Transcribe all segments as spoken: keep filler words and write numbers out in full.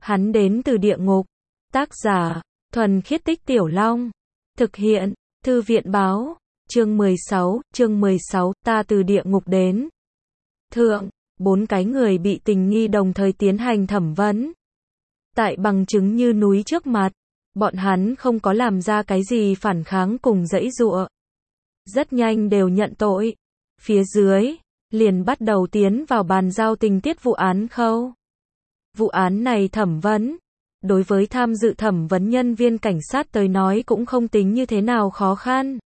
Hắn đến từ địa ngục. Tác giả, Thuần Khiết Tích Tiểu Long. Thực hiện, Thư viện báo. Chương mười sáu, chương mười sáu, ta từ địa ngục đến. Thượng, bốn cái người bị tình nghi đồng thời tiến hành thẩm vấn. Tại bằng chứng như núi trước mặt, bọn hắn không có làm ra cái gì phản kháng cùng giãy giụa. Rất nhanh đều nhận tội. Phía dưới, liền bắt đầu tiến vào bàn giao tình tiết vụ án khâu. Vụ án này thẩm vấn, đối với tham dự thẩm vấn nhân viên cảnh sát tới nói cũng không tính như thế nào khó khăn.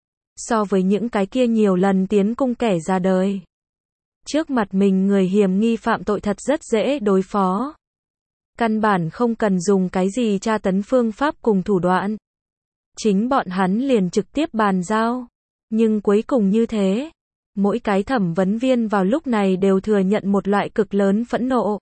So với những cái kia nhiều lần tiến cung kẻ ra đời. Trước mặt mình người hiểm nghi phạm tội thật rất dễ đối phó. Căn bản không cần dùng cái gì tra tấn phương pháp cùng thủ đoạn. Chính bọn hắn liền trực tiếp bàn giao. Nhưng cuối cùng như thế, mỗi cái thẩm vấn viên vào lúc này đều thừa nhận một loại cực lớn phẫn nộ.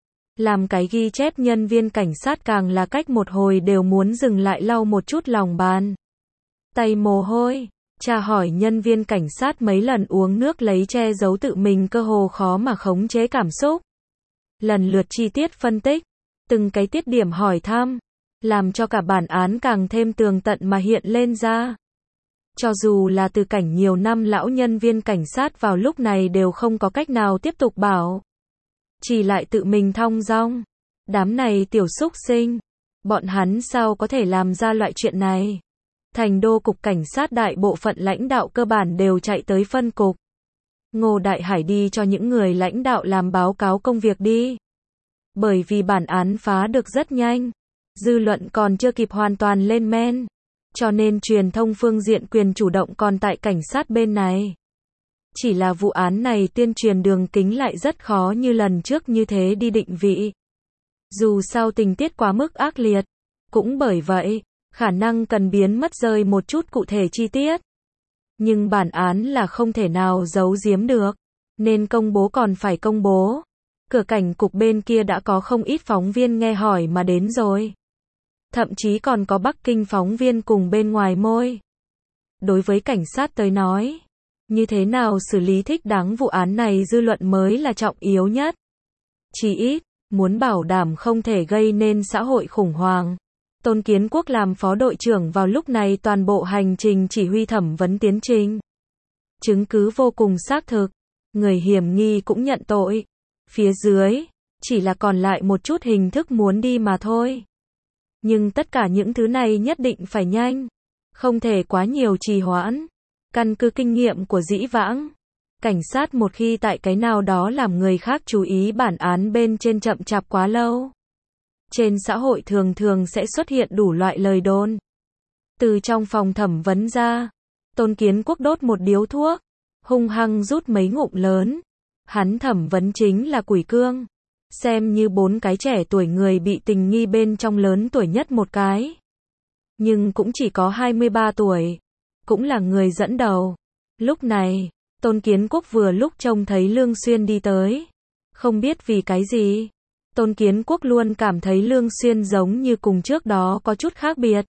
Làm cái ghi chép nhân viên cảnh sát càng là cách một hồi đều muốn dừng lại lau một chút lòng bàn tay mồ hôi. Tra hỏi nhân viên cảnh sát mấy lần uống nước lấy che giấu tự mình cơ hồ khó mà khống chế cảm xúc. Lần lượt chi tiết phân tích, từng cái tiết điểm hỏi thăm, làm cho cả bản án càng thêm tường tận mà hiện lên ra. Cho dù là từ cảnh nhiều năm lão nhân viên cảnh sát vào lúc này đều không có cách nào tiếp tục bảo. Chỉ lại tự mình thong dong. Đám này tiểu xúc sinh, bọn hắn sao có thể làm ra loại chuyện này. Thành đô cục cảnh sát đại bộ phận lãnh đạo cơ bản đều chạy tới phân cục. Ngô Đại Hải đi cho những người lãnh đạo làm báo cáo công việc đi. Bởi vì bản án phá được rất nhanh, dư luận còn chưa kịp hoàn toàn lên men, cho nên truyền thông phương diện quyền chủ động còn tại cảnh sát bên này. Chỉ là vụ án này tuyên truyền đường kính lại rất khó như lần trước như thế đi định vị. Dù sao tình tiết quá mức ác liệt, cũng bởi vậy, khả năng cần biến mất rơi một chút cụ thể chi tiết. Nhưng bản án là không thể nào giấu giếm được, nên công bố còn phải công bố. Cửa cảnh cục bên kia đã có không ít phóng viên nghe hỏi mà đến rồi. Thậm chí còn có Bắc Kinh phóng viên cùng bên ngoài môi. Đối với cảnh sát tới nói, như thế nào xử lý thích đáng vụ án này dư luận mới là trọng yếu nhất. Chỉ ít, muốn bảo đảm không thể gây nên xã hội khủng hoảng. Tôn Kiến Quốc làm phó đội trưởng vào lúc này toàn bộ hành trình chỉ huy thẩm vấn tiến trình. Chứng cứ vô cùng xác thực. Người hiểm nghi cũng nhận tội. Phía dưới, chỉ là còn lại một chút hình thức muốn đi mà thôi. Nhưng tất cả những thứ này nhất định phải nhanh. Không thể quá nhiều trì hoãn. Căn cứ kinh nghiệm của dĩ vãng, cảnh sát một khi tại cái nào đó làm người khác chú ý bản án bên trên chậm chạp quá lâu. Trên xã hội thường thường sẽ xuất hiện đủ loại lời đồn. Từ trong phòng thẩm vấn ra, Tôn Kiến Quốc đốt một điếu thuốc, hung hăng rút mấy ngụm lớn. Hắn thẩm vấn chính là Quỷ Cương, xem như bốn cái trẻ tuổi người bị tình nghi bên trong lớn tuổi nhất một cái. Nhưng cũng chỉ có hai mươi ba tuổi, cũng là người dẫn đầu. Lúc này, Tôn Kiến Quốc vừa lúc trông thấy Lương Xuyên đi tới. Không biết vì cái gì, Tôn Kiến Quốc luôn cảm thấy Lương Xuyên giống như cùng trước đó có chút khác biệt.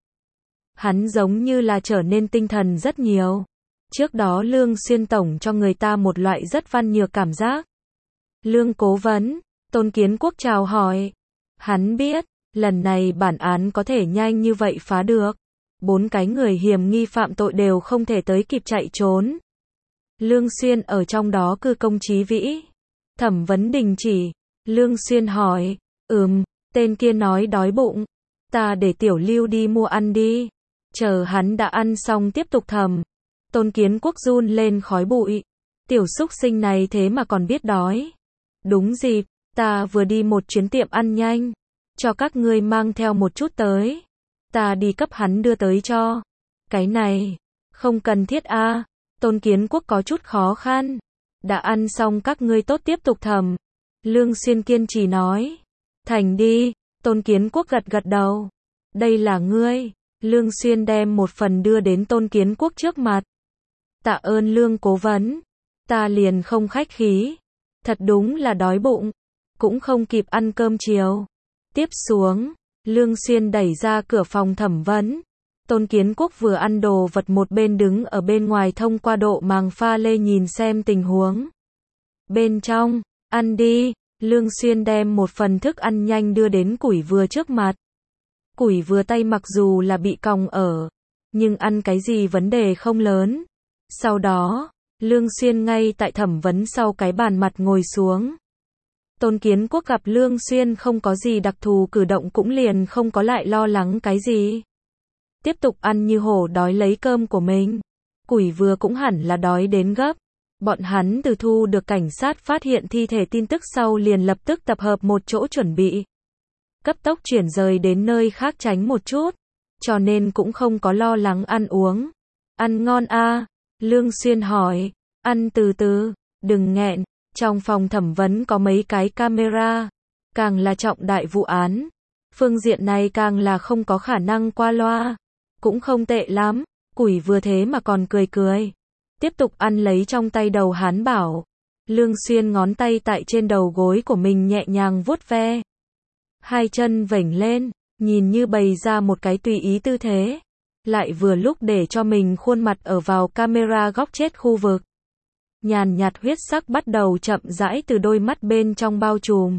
Hắn giống như là trở nên tinh thần rất nhiều. Trước đó Lương Xuyên tổng cho người ta một loại rất văn nhược cảm giác. Lương cố vấn, Tôn Kiến Quốc chào hỏi. Hắn biết, lần này bản án có thể nhanh như vậy phá được. Bốn cái người hiểm nghi phạm tội đều không thể tới kịp chạy trốn. Lương Xuyên ở trong đó cư công trí vĩ. Thẩm vấn đình chỉ. Lương Xuyên hỏi, ừm, tên kia nói đói bụng. Ta để Tiểu Lưu đi mua ăn đi. Chờ hắn đã ăn xong tiếp tục thẩm. Tôn Kiến Quốc run lên khói bụi. Tiểu xúc sinh này thế mà còn biết đói. Đúng dịp, ta vừa đi một chuyến tiệm ăn nhanh. Cho các ngươi mang theo một chút tới. Ta đi cấp hắn đưa tới cho. Cái này, không cần thiết a. À. Tôn Kiến Quốc có chút khó khăn. Đã ăn xong các ngươi tốt tiếp tục thẩm. Lương Xuyên kiên trì nói. Thành đi. Tôn Kiến Quốc gật gật đầu. Đây là ngươi. Lương Xuyên đem một phần đưa đến Tôn Kiến Quốc trước mặt. Tạ ơn Lương cố vấn. Ta liền không khách khí. Thật đúng là đói bụng. Cũng không kịp ăn cơm chiều. Tiếp xuống, Lương Xuyên đẩy ra cửa phòng thẩm vấn. Tôn Kiến Quốc vừa ăn đồ vật một bên đứng ở bên ngoài thông qua độ màng pha lê nhìn xem tình huống. Bên trong, ăn đi. Lương Xuyên đem một phần thức ăn nhanh đưa đến Củi Vừa trước mặt. Củi Vừa tay mặc dù là bị còng ở, nhưng ăn cái gì vấn đề không lớn. Sau đó, Lương Xuyên ngay tại thẩm vấn sau cái bàn mặt ngồi xuống. Tôn Kiến Quốc gặp Lương Xuyên không có gì đặc thù cử động cũng liền không có lại lo lắng cái gì. Tiếp tục ăn như hổ đói lấy cơm của mình. Củi Vừa cũng hẳn là đói đến gấp. Bọn hắn từ thu được cảnh sát phát hiện thi thể tin tức sau liền lập tức tập hợp một chỗ chuẩn bị. Cấp tốc chuyển rời đến nơi khác tránh một chút. Cho nên cũng không có lo lắng ăn uống. Ăn ngon a? À? Lương Xuyên hỏi. Ăn từ từ, đừng nghẹn. Trong phòng thẩm vấn có mấy cái camera. Càng là trọng đại vụ án. Phương diện này càng là không có khả năng qua loa. Cũng không tệ lắm. Củi Vừa thế mà còn cười cười. Tiếp tục ăn lấy trong tay đầu hắn bảo. Lương Xuyên ngón tay tại trên đầu gối của mình nhẹ nhàng vuốt ve. Hai chân vểnh lên, nhìn như bày ra một cái tùy ý tư thế. Lại vừa lúc để cho mình khuôn mặt ở vào camera góc chết khu vực. Nhàn nhạt huyết sắc bắt đầu chậm rãi từ đôi mắt bên trong bao trùm.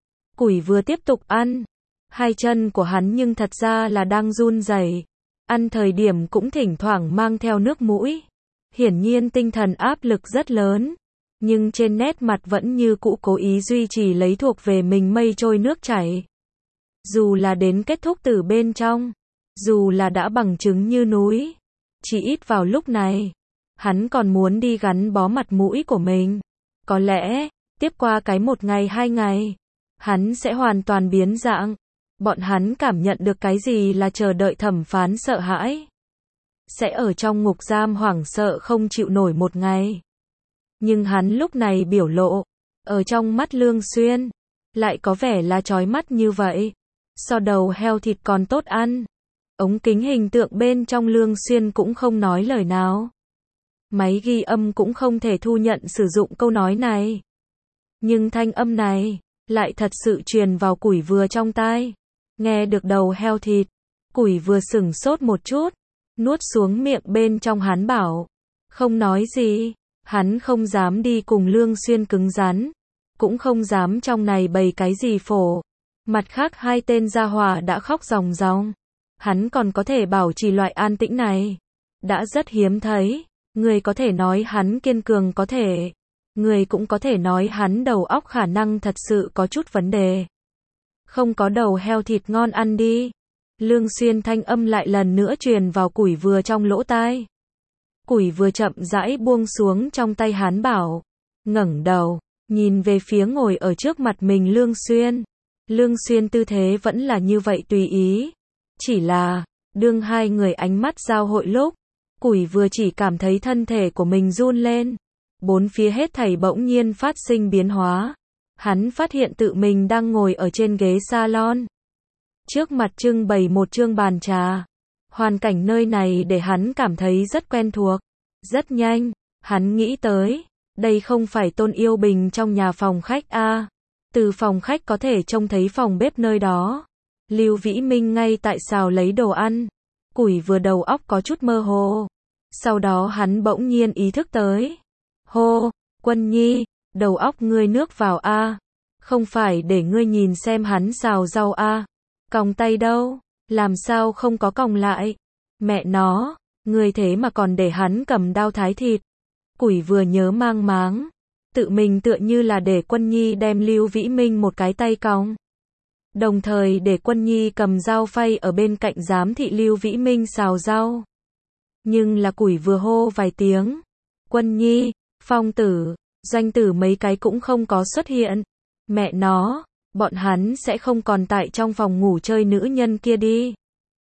Củi Vừa tiếp tục ăn. Hai chân của hắn nhưng thật ra là đang run rẩy. Ăn thời điểm cũng thỉnh thoảng mang theo nước mũi. Hiển nhiên tinh thần áp lực rất lớn. Nhưng trên nét mặt vẫn như cũ cố ý duy trì lấy thuộc về mình mây trôi nước chảy. Dù là đến kết thúc từ bên trong. Dù là đã bằng chứng như núi. Chỉ ít vào lúc này. Hắn còn muốn đi gắn bó mặt mũi của mình. Có lẽ, tiếp qua cái một ngày hai ngày. Hắn sẽ hoàn toàn biến dạng. Bọn hắn cảm nhận được cái gì là chờ đợi thẩm phán sợ hãi. Sẽ ở trong ngục giam hoảng sợ không chịu nổi một ngày. Nhưng hắn lúc này biểu lộ, ở trong mắt Lương Xuyên, lại có vẻ là chói mắt như vậy. So đầu heo thịt còn tốt ăn. Ống kính hình tượng bên trong Lương Xuyên cũng không nói lời nào. Máy ghi âm cũng không thể thu nhận sử dụng câu nói này. Nhưng thanh âm này, lại thật sự truyền vào Củi Vừa trong tai. Nghe được đầu heo thịt, Củi Vừa sửng sốt một chút, nuốt xuống miệng bên trong hắn bảo. Không nói gì, hắn không dám đi cùng Lương Xuyên cứng rắn, cũng không dám trong này bày cái gì phổ. Mặt khác hai tên gia hỏa đã khóc ròng ròng. Hắn còn có thể bảo trì loại an tĩnh này. Đã rất hiếm thấy. Người có thể nói hắn kiên cường có thể. Người cũng có thể nói hắn đầu óc khả năng thật sự có chút vấn đề. Không có đầu heo thịt ngon ăn đi. Lương Xuyên thanh âm lại lần nữa truyền vào Củi Vừa trong lỗ tai. Củi Vừa chậm rãi buông xuống trong tay hắn bảo. Ngẩng đầu, nhìn về phía ngồi ở trước mặt mình Lương Xuyên. Lương Xuyên tư thế vẫn là như vậy tùy ý. Chỉ là, đương hai người ánh mắt giao hội lúc, Củi Vừa chỉ cảm thấy thân thể của mình run lên. Bốn phía hết thảy bỗng nhiên phát sinh biến hóa. Hắn phát hiện tự mình đang ngồi ở trên ghế salon. Trước mặt trưng bày một chương bàn trà. Hoàn cảnh nơi này để hắn cảm thấy rất quen thuộc. Rất nhanh, hắn nghĩ tới, đây không phải Tôn Yêu Bình trong nhà phòng khách a. Từ phòng khách có thể trông thấy phòng bếp nơi đó. Lưu Vĩ Minh ngay tại xào lấy đồ ăn. Củi Vừa đầu óc có chút mơ hồ. Sau đó hắn bỗng nhiên ý thức tới. Hô, Quân Nhi, đầu óc ngươi nước vào a. Không phải để ngươi nhìn xem hắn xào rau a. Còng tay đâu, làm sao không có còng lại. Mẹ nó, ngươi thế mà còn để hắn cầm đao thái thịt. Củi Vừa nhớ mang máng. Tự mình tựa như là để Quân Nhi đem Lưu Vĩ Minh một cái tay còng. Đồng thời để Quân Nhi cầm dao phay ở bên cạnh giám thị Lưu Vĩ Minh xào rau. Nhưng là Củi Vừa hô vài tiếng. Quân Nhi, Phong Tử, Doanh Tử mấy cái cũng không có xuất hiện. Mẹ nó, bọn hắn sẽ không còn tại trong phòng ngủ chơi nữ nhân kia đi.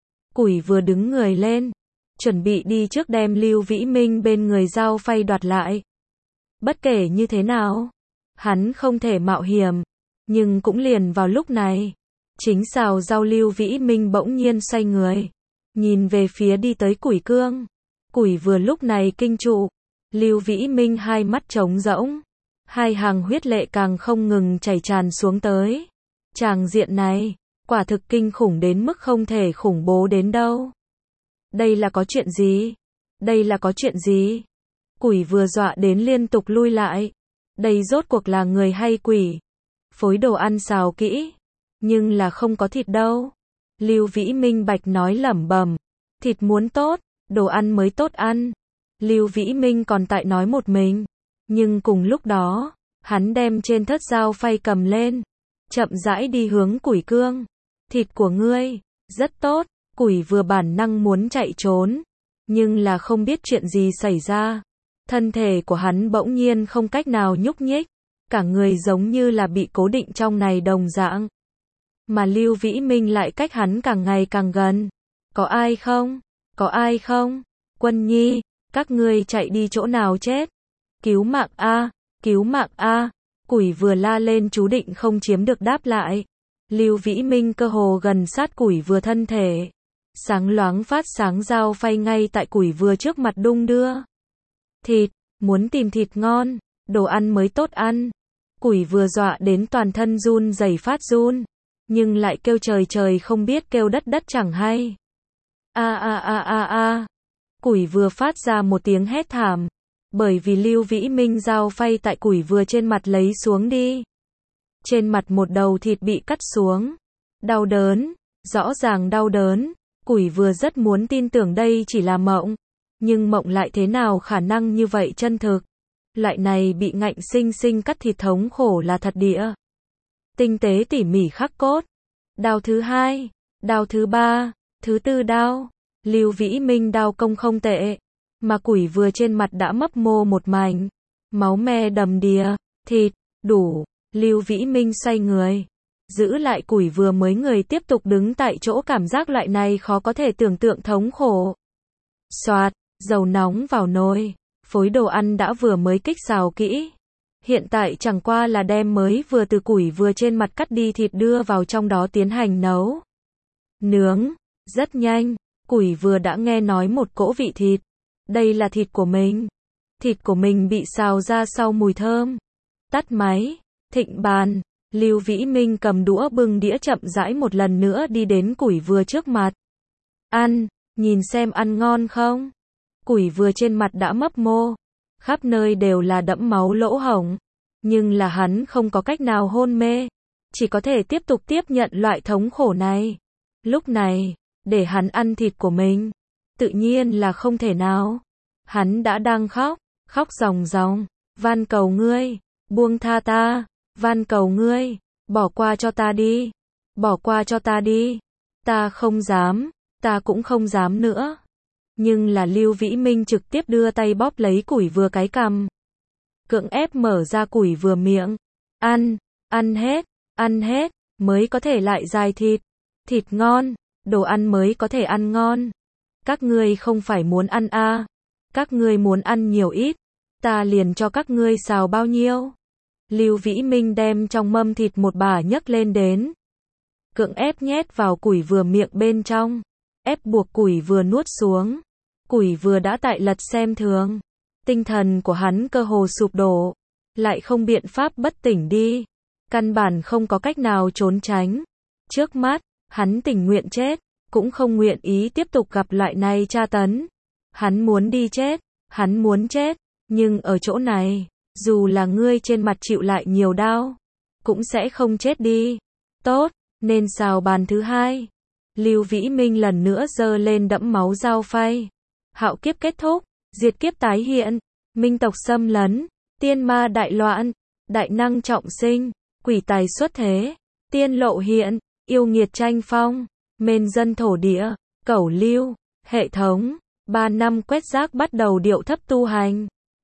Củi Vừa đứng người lên, chuẩn bị đi trước đem Lưu Vĩ Minh bên người dao phay đoạt lại. Bất kể như thế nào, hắn không thể mạo hiểm. Nhưng cũng liền vào lúc này, chính xào rau Lưu Vĩ Minh bỗng nhiên xoay người, nhìn về phía đi tới Củi Cương. Củi Vừa lúc này kinh trụ. Lưu Vĩ Minh hai mắt trống rỗng, hai hàng huyết lệ càng không ngừng chảy tràn xuống tới. Tràng diện này, quả thực kinh khủng đến mức không thể khủng bố đến đâu. Đây là có chuyện gì? Đây là có chuyện gì? Củi Vừa dọa đến liên tục lui lại. Đây rốt cuộc là người hay quỷ? phối đồ ăn xào kỹ, nhưng là không có thịt đâu. Lưu Vĩ Minh bạch nói lẩm bẩm, thịt muốn tốt, đồ ăn mới tốt ăn. Lưu Vĩ Minh còn tại nói một mình, nhưng cùng lúc đó, hắn đem trên thớt dao phay cầm lên, chậm rãi đi hướng củi cương. Thịt của ngươi, rất tốt, củi vừa bản năng muốn chạy trốn, nhưng là không biết chuyện gì xảy ra. Thân thể của hắn bỗng nhiên không cách nào nhúc nhích, cả người giống như là bị cố định trong này đồng dạng. Mà Lưu Vĩ Minh lại cách hắn càng ngày càng gần. Có ai không? Có ai không? Quân Nhi, các ngươi chạy đi chỗ nào chết? Cứu mạng a, cứu mạng a. Củi vừa la lên chú định không chiếm được đáp lại. Lưu Vĩ Minh cơ hồ gần sát củi vừa thân thể. Sáng loáng phát sáng dao phay ngay tại củi vừa trước mặt đung đưa. Thịt, muốn tìm thịt ngon, đồ ăn mới tốt ăn. Củi vừa dọa đến toàn thân run rẩy phát run, nhưng lại kêu trời trời không biết kêu đất đất chẳng hay. A a a a a. Củi vừa phát ra một tiếng hét thảm, bởi vì Lưu Vĩ Minh dao phay tại củi vừa trên mặt lấy xuống đi. Trên mặt một đầu thịt bị cắt xuống. Đau đớn, rõ ràng đau đớn. Củi vừa rất muốn tin tưởng đây chỉ là mộng, nhưng mộng lại thế nào khả năng như vậy chân thực. Loại này bị ngạnh sinh sinh cắt thịt thống khổ là thật địa. Tinh tế tỉ mỉ khắc cốt. Đao thứ hai, đao thứ ba, thứ tư đao. Lưu Vĩ Minh đao công không tệ, mà củi vừa trên mặt đã mấp mô một mảnh, máu me đầm đìa, thịt, đủ. Lưu Vĩ Minh xoay người, giữ lại củi vừa mới người tiếp tục đứng tại chỗ, cảm giác loại này khó có thể tưởng tượng thống khổ. Xoạt, dầu nóng vào nồi, phối đồ ăn đã vừa mới kích xào kỹ. Hiện tại chẳng qua là đem mới vừa từ củi vừa trên mặt cắt đi thịt đưa vào trong đó tiến hành nấu. Nướng, rất nhanh, củi vừa đã nghe nói một cỗ vị thịt. Đây là thịt của mình. Thịt của mình bị xào ra sau mùi thơm. Tắt máy, thịnh bàn, Lưu Vĩ Minh cầm đũa bưng đĩa chậm rãi một lần nữa đi đến củi vừa trước mặt. Ăn, nhìn xem ăn ngon không? Củi vừa trên mặt đã mấp mô, khắp nơi đều là đẫm máu lỗ hổng, nhưng là hắn không có cách nào hôn mê, chỉ có thể tiếp tục tiếp nhận loại thống khổ này. Lúc này, để hắn ăn thịt của mình, tự nhiên là không thể nào. Hắn đã đang khóc, khóc ròng ròng, van cầu ngươi, buông tha ta, van cầu ngươi, bỏ qua cho ta đi, bỏ qua cho ta đi, ta không dám, ta cũng không dám nữa. Nhưng là Lưu Vĩ Minh trực tiếp đưa tay bóp lấy củi vừa cái cằm, cưỡng ép mở ra củi vừa miệng, ăn, ăn hết, ăn hết, mới có thể lại dài thịt, thịt ngon, đồ ăn mới có thể ăn ngon. Các ngươi không phải muốn ăn a? À? Các ngươi muốn ăn nhiều ít, ta liền cho các ngươi xào bao nhiêu. Lưu Vĩ Minh đem trong mâm thịt một bả nhấc lên đến, cưỡng ép nhét vào củi vừa miệng bên trong, ép buộc củi vừa nuốt xuống. Củi vừa đã tại lật xem thường, tinh thần của hắn cơ hồ sụp đổ, lại không biện pháp bất tỉnh đi, căn bản không có cách nào trốn tránh. Trước mắt, hắn tình nguyện chết, cũng không nguyện ý tiếp tục gặp loại này tra tấn. Hắn muốn đi chết, hắn muốn chết, nhưng ở chỗ này, dù là ngươi trên mặt chịu lại nhiều đau, cũng sẽ không chết đi. Tốt, nên xào bàn thứ hai. Lưu Vĩ Minh lần nữa giơ lên đẫm máu dao phay. Hạo kiếp kết thúc, diệt kiếp tái hiện, minh tộc xâm lấn, tiên ma đại loạn, đại năng trọng sinh, quỷ tài xuất thế, tiên lộ hiện, yêu nghiệt tranh phong, mên dân thổ địa, cẩu lưu, hệ thống, ba năm quét rác bắt đầu điệu thấp tu hành.